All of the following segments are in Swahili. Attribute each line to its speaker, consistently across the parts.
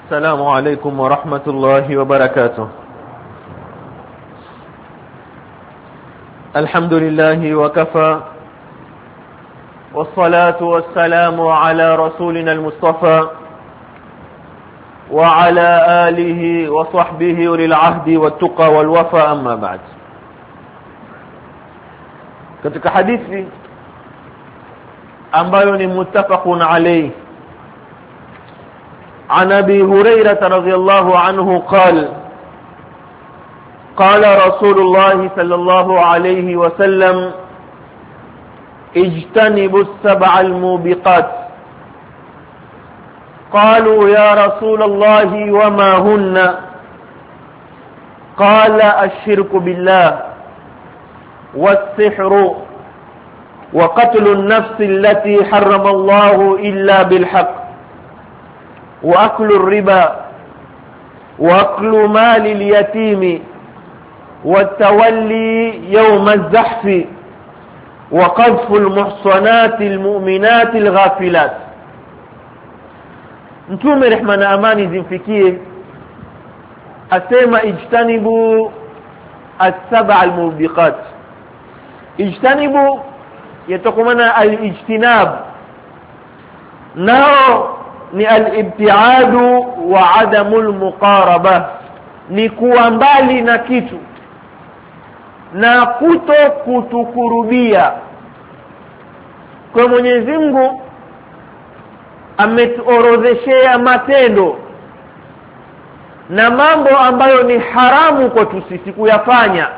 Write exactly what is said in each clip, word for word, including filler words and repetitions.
Speaker 1: السلام عليكم ورحمة الله وبركاته. الحمد لله وكفى، والصلاة والسلام على رسولنا المصطفى وعلى آله وصحبه أولي العهد والتقى والوفى، أما بعد. katika hadithi ambayo ni muttafaqun alayhi عن أبي هريرة رضي الله عنه قال قال رسول الله صلى الله عليه وسلم اجتنبوا السبع الموبقات. قالوا يا رسول الله وما هن؟ قال الشرك بالله والسحر وقتل النفس التي حرم الله إلا بالحق وأكل الربا وأكل مال اليتيم والتولي يوم الزحف وقذف المحصنات المؤمنات الغافلات. Mtume rehma na amani zimfikie asema ijtanibu as-sab'a al-mubiqat. Ijtanibu yatakumana al-ijtinab, nao ni al-ibtiadu wa adamul muqaraba, ni kuwa mbali na kitu na kuto kutukurubia. Kwa Mwenyezi Mungu ametuorodheshea matendo na mambo ambayo ni haramu kwetu sisi kuyafanya.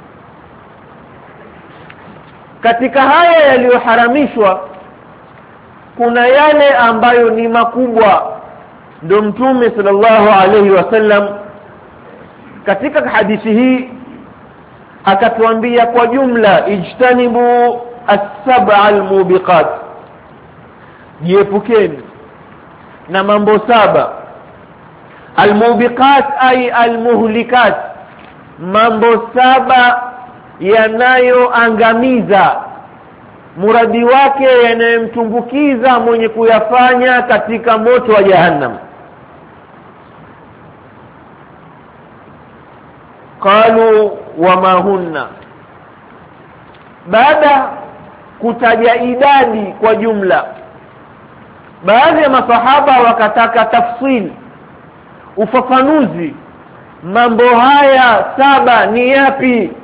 Speaker 1: Katika haya yaliyoharamishwa kuna yale ambayo ni makubwa. Ndio Mtume sallallahu alayhi wasallam katika hadithi hii akatuambia kwa jumla, ijtanibu as-sab'a al-mubiqat, jiepukeni na mambo saba. Al-mubiqat ay al-muhlikat, mambo saba yanayoangamiza, muradi wake yanayemtumbukiza mwenye kuyafanya katika moto wa jahannam. Qalu wama hunna, baada kutaja idadi kwa jumla, baadhi ya masahaba wakataka tafsili, ufafanuzi, mambo haya saba ni yapi?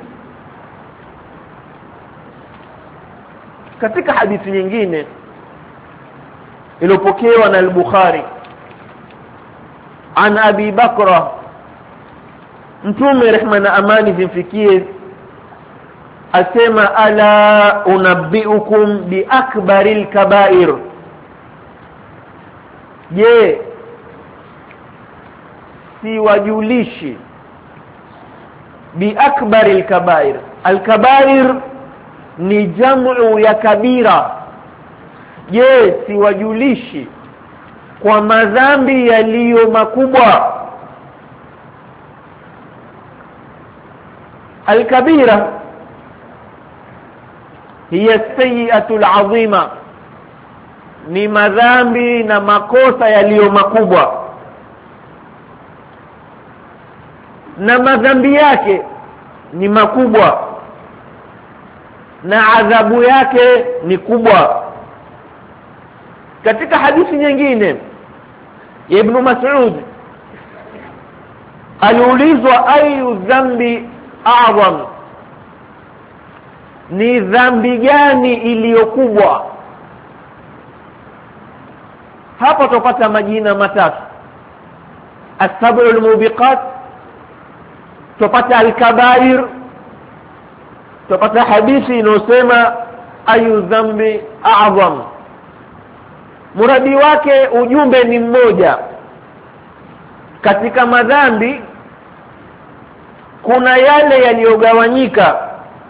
Speaker 1: Katika hadithi nyingine iliyopokewa na al-Bukhari an Abi Bakra, Mtume rehma na amani zimfikie asema ala unabbiukum bi akbaril kabair. Je, si wajulishi bi akbaril kabair? Al-kabair ni jamu ya kabira. Je, si wajulishi kwa madhambi yaliyo makubwa? Al-kabira hiya sayyi'atul 'azima, ni madhambi na makosa yaliyo makubwa, na madhambi yake ni makubwa na adhabu yake ni kubwa. Katika hadithi nyingine Ibn Mas'ud aliulizwa ayu dhambi a'zam, ni dhambi gani iliyokubwa? Hapa tupata majina matatu: as-sab'ul mubiqat, tupata al-kabair, tupata hadithi inayosema ayu dhambi a'zam. Muradi wake, ujumbe ni mmoja. Katika madhambi kuna yale yaliyogawanyika,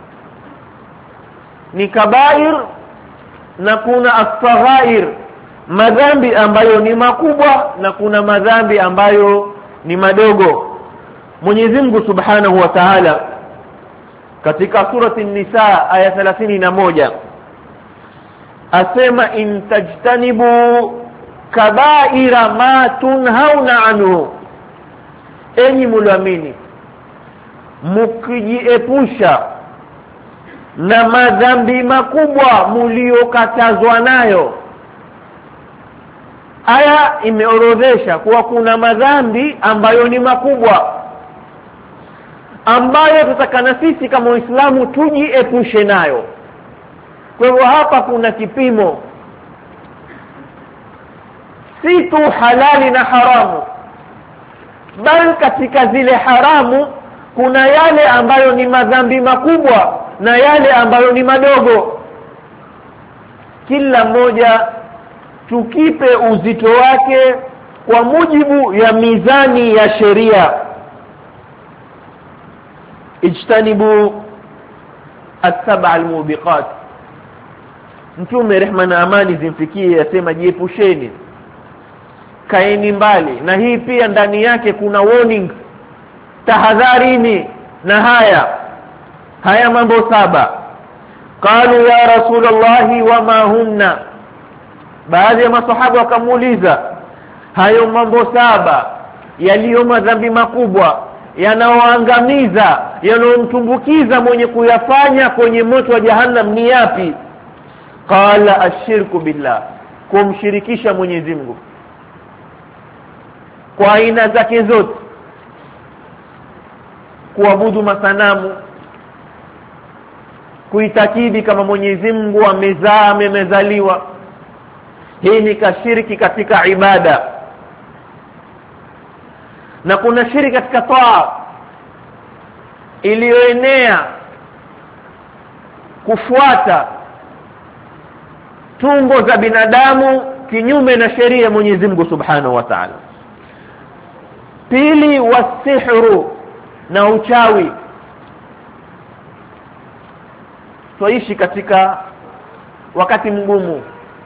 Speaker 1: ni kabair na kuna as-saghair, madhambi ambayo ni makubwa na kuna madhambi ambayo ni madogo. Mwenyezi Mungu Subhanahu wa Ta'ala katika surati An-Nisa aya thelathini na moja asema in tajtanibu kabaira ma tunhauna anhu, enyi mlioamini mkijiepusha na madhambi makubwa mliokatazwa nayo. Aya imeorodhesha kuwa kuna madhambi ambayo ni makubwa ambayo tutakana sisi kama Waislamu tujiepushe nayo. Kwa hivyo hapa kuna kipimo, si tu halali na haramu, bali katika zile haramu kuna yale ambayo ni madhambi makubwa na yale ambayo ni madogo. Kila moja tukipe uzito wake kwa mujibu ya mizani ya sheria. Ijtanibu as-sab'a al-mubiqat, Mtume rehma na amani zimfikie yasema jiepusheni, kaeni mbali. Na hii pia ndani yake kuna warning, tahadharini na haya haya mambo saba. Qalu ya Rasulullah wa ma hunna, baadhi ya masahaba wakamuuliza hayo mambo saba yaliyo madhambi makubwa yanaoangamiza, yanomtumbukiza mwenye kuyafanya kwenye moto wa jahannam ni yapi? Qala ashirku billah, kumshirikisha Mwenyezi Mungu kwa aina zake zote, kuabudu masanamu, kuitakidi kama Mwenyezi Mungu amezaa amezaliwa. Hii ni kashiriki katika ibada. Na kuna shiriki katika taa iliyoenea kufuata tungo za binadamu kinyume na sheria ya Mwenyezi Mungu Subhanahu wa Ta'ala. Pili, wasihru, na uchawi. Tuishi katika wakati mgumu,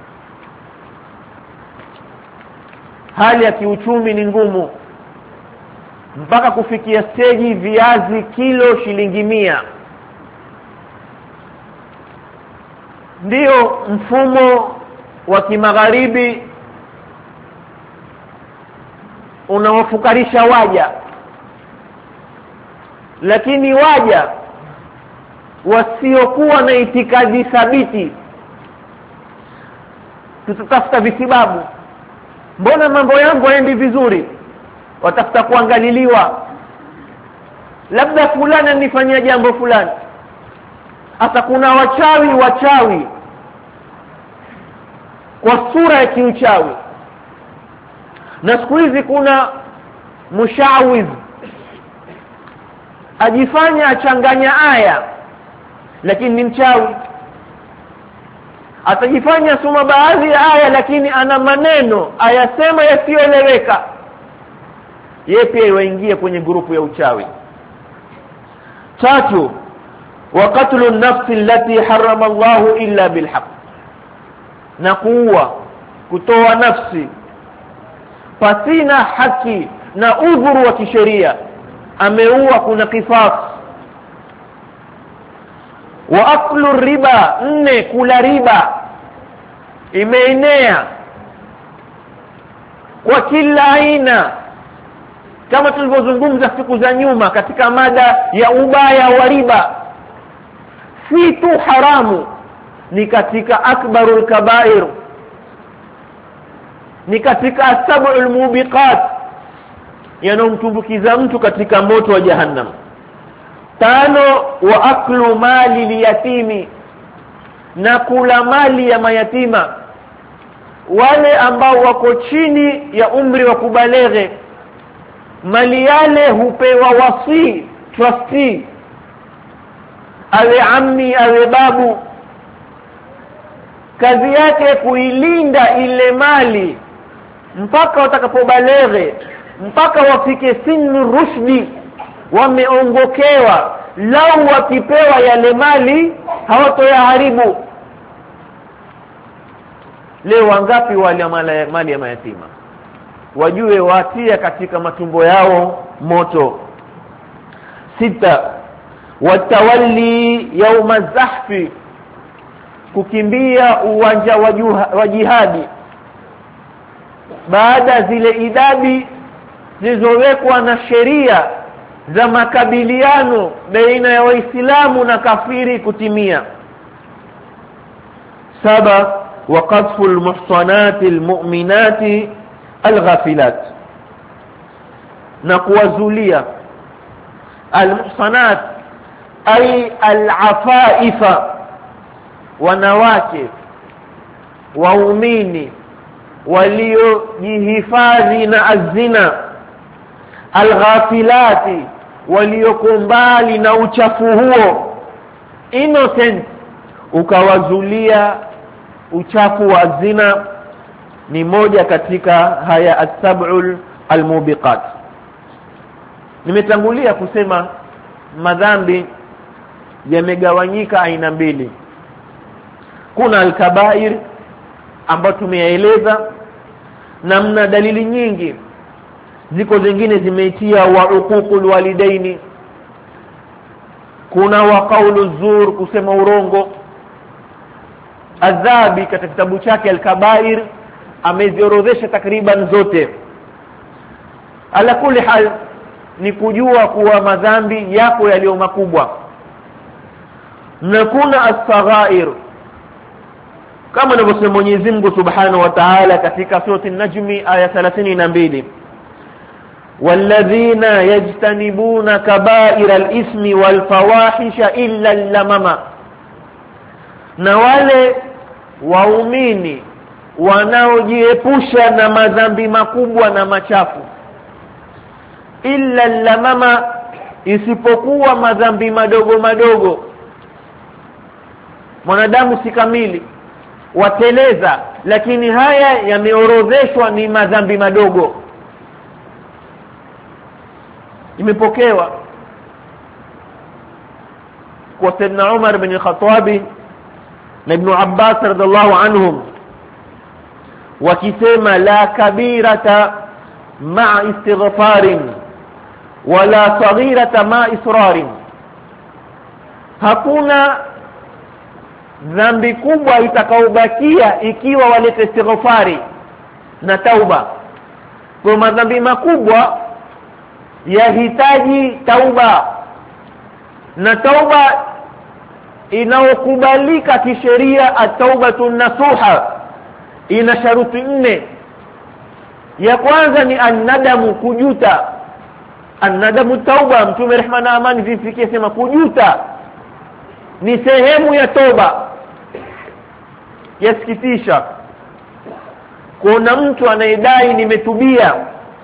Speaker 1: hali ya kiuchumi ni ngumu, mpaka kufikia stage viazi kilo shilingi mia. Ndio mfumo wa kimagharibi unaofukarisha waja, lakini waja wasiokuwa na itikadi thabiti tutatafuta visibabu. Mbona mambo yangu haendi vizuri? Watafuta kuangaliliwa, labda fulani anifanyia jambo fulani. Hata kuna wachawi wachawi kwa sura ya kiuchawi, na siku hizi kuna mushawiz ajifanya achanganya aya lakini ni mchawi. Atajifanya soma baadhi ya aya lakini ana maneno ayasema yasiyoeleweka. Yeye pia yuingia kwenye grupu ya uchawi. Tatu, wa qatlu an-nafsi allati harrama Allahu illa bilhaq, na kuua, kutoa nafsi pasina haki na udhuru wa kisheria. Ameua, kuna qisas. Wa aklu riba, nne, kula riba. Imeenea kwa kila aina, kama tulivyozungumza siku za nyuma katika mada ya ubaya wa riba. Si tu haramu, ni katika akbarul kabair, ni katika asabul mubiqat, yanomtumbukiza mtu katika moto wa jahannam. Tano, wa aklu mali liyatimi, na kula mali ya mayatima, wale ambao wako chini ya umri wa kubaleghe. Mali yale hupewa wasi, trustee, awe ammi awe babu. Kazi yake kuilinda ile mali mpaka watakapobaleghe, mpaka wafike sinu rushdi, wameongokewa. Lau wakipewa yale mali hawatoyaharibu. Leo wangapi wale mali ya mayatima wajue watia katika matumbo yao moto. Sita, watawalli yawma zahfi, kukimbia uwanja wa jihadi. baada zile idadi zilizowekwa na sheria za makabiliano baina ya waislamu na kafiri kutimia. Saba, wa qadfu almuhsanati almu'minati alghafilat, na kuwazulia almuhsanat ay alafaifa, wanawake waumini waliojihifadhi na azina, alghafilati, waliokumbali na uchafu huo, innocent, ukawazulia uchafu wa zina, ni moja katika haya as-sab'ul almubiqat. Nimetangulia kusema madhambi yamegawanyika aina mbili. Kuna al-kabair ambayo tumeyaeleza, na mna dalili nyingi, ziko zingine zimeitia wa uququl walidaini, kuna wa qawlu zur, kusema urongo. Adhabi katika kitabu chake al-kabair ameziorodhesha takriban zote. Ala kulli hal ni kujua kuwa madhambi yako yaliyo makubwa, na kuna as-saghair kama anavyosema Mwenyezi Mungu Subhanahu wa Ta'ala katika sura an-Najm aya thelathini na mbili, walladhina yajtanibuna kaba'ira al-ithmi wal fawahisha illa al-lamama, na wale waumini wanaojiepusha na madhambi makubwa na machafu, illa al-lamama, isipokuwa madhambi madogo madogo. Mwanadamu si kamili, wateleza, lakini haya yameorodheshwa ni madhambi madogo. Imepokewa kwa Sayyidina Umar bin Khattab na Ibn Abbas radhiallahu anhum wakisema, la kabirata ma'a istighfarin wala saghirata ma'a israrin, hakuna dhambi kubwa itakaobakia ikiwa walete istighfari na tauba. Kwa madhambi makubwa yahitaji tauba, na tauba inaokubalika kisheria, at-taubatu nasuha, ina sharuti nne. Ya kwanza ni an-nadamu, kujuta. An-nadamu tauba, Mtume rehma na amani zifikie sema kujuta ni sehemu ya toba. Yasikitisha kuna mtu anayedai nimetubia,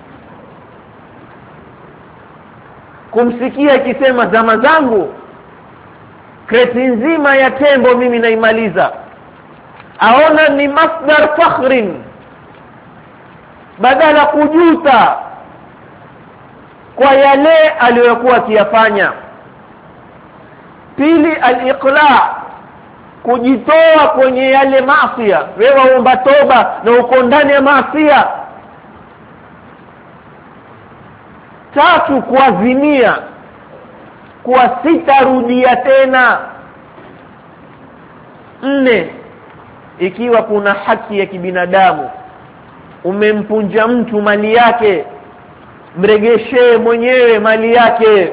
Speaker 1: kumsikia akisema zama zangu kreti nzima ya tembo mimi naimaliza, aona ni masdar fakhrin, badala kujuta kwa yale aliyokuwa akiyafanya. Pili, al-iqla, kujitoa kwenye yale maasi. Wewe waomba toba na uko ndani ya maasi. Tatu, kuazimia kuwa sitarudia tena. Nne, ikiwa kuna haki ya kibinadamu, umempunja mtu mali yake, mregeshee mwenyewe mali yake.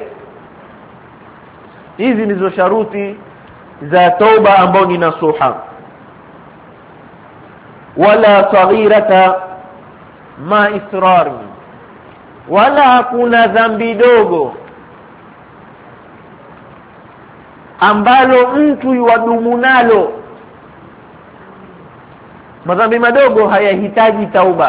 Speaker 1: Hizi ndizo sharuti za toba ambao ni nasuha. Wala saghirata ma israr, wala hakuna dhambi dogo ambalo mtu yuadumu nalo. Madhambi madogo hayahitaji tauba.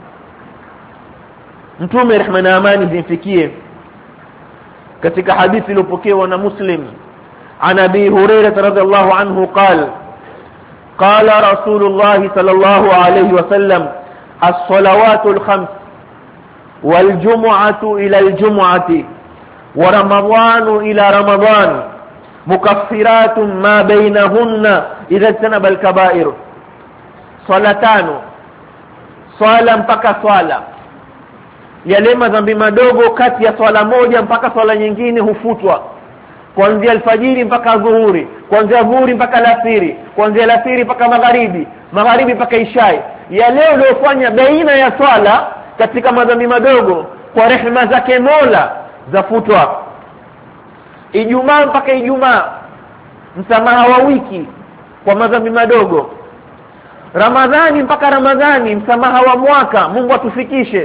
Speaker 1: Mtume rehma na amani zimfikie katika hadithi iliyopokewa na Muslim, عن أبي هريرة رضي الله عنه قال قال رسول الله صلى الله عليه وسلم الصلوات الخمس والجمعة إلى الجمعة ورمضان إلى رمضان مكفرات ما بينهن إذا اجتنب الكبائر. صلاتان, swala mpaka swala, yale madhambi madogo kati ya swala moja mpaka swala nyingine hufutwa. Kuanzia alfajiri mpaka dhuhuri, kuanzia dhuhuri mpaka alasiri, kuanzia alasiri mpaka magharibi, magharibi mpaka ishai. yale uliyofanya baina ya swala katika madhambi madogo kwa rehema zake Mola zafutwa. Ijumaa mpaka Ijumaa msamaha wa wiki kwa madhambi madogo. Ramadhani mpaka Ramadhani msamaha wa mwaka. Mungu atufikishe.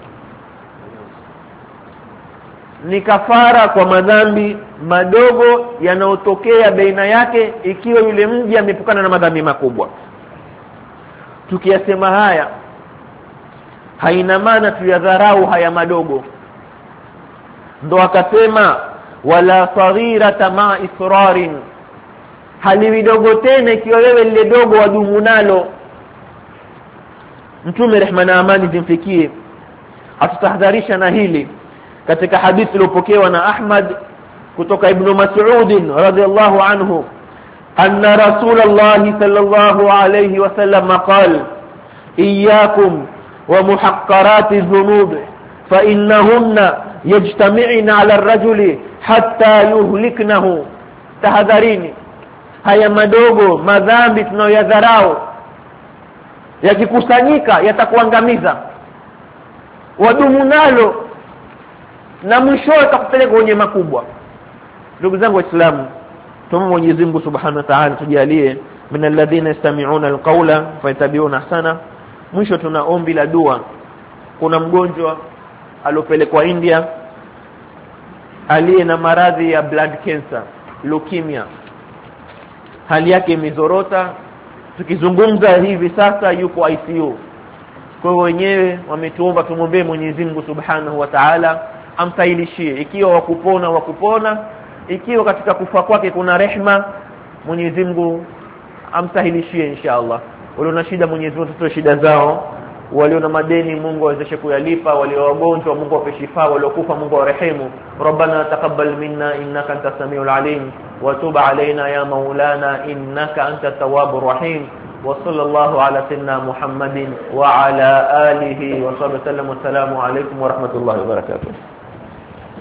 Speaker 1: Ni kafara kwa madhambi madogo yanayotokea baina yake ikiwa yule mji amepukana na madhambi makubwa. Tukiyasema haya haina maana tuyadharau haya madogo. Ndo akasema wala saghirata ma israrin, hali dogo tena ikiwa wewe lile dogo wadumu nalo. Mtume rehma na amani zimfikie atutahadharisha na hili katika hadithi iliyopokewa na Ahmad kutoka Ibn Mas'ud radhiyallahu anhu anna Rasulullah sallallahu alayhi wasallam qala iyyakum wa muhaqqarati dhunub fa innahunna yajtami'na 'ala ar-rajuli hatta yuhliknahu. Tahadharini haya madogo madhambi tunayoyadharau, yakikusanyika yatakuangamiza. Wadumu nalo na mwisho utakupeleka kwenye makubwa. Ndugu zangu waislamu, tuombe Mwenyezi Mungu Subhanahu wa Ta'ala tujalie min alladhina yastami'una alqawla fayattabi'una ahsana. Mwisho tuna ombi la dua. Kuna mgonjwa alopelekwa India aliye na maradhi ya blood cancer, leukemia. Hali yake imezorota. Tukizungumza hivi sasa yuko I C U. Kwa hiyo wenyewe wametuomba tumwombee Mwenyezi Mungu Subhanahu wa Ta'ala amsahilishie, ikiwa wakupona wakupona, ikiwa katika kufa kwake kuna rehma Mwenyezi Mungu amsahilishie inshallah. Walio na shida Mwenyezi Mungu atoe shida zao, walio na madeni Mungu awezeshe kuyalipa, walio wagonjwa Mungu awape shifa, waliokufa Mungu awarehemu. Rabbana taqabbal minna innaka antas samiul alim wa tub alaina ya maulana innaka antat tawwabur rahim. وصلى الله على سيدنا محمد وعلى آله وصحبه وسلم. والسلام عليكم ورحمة الله وبركاته.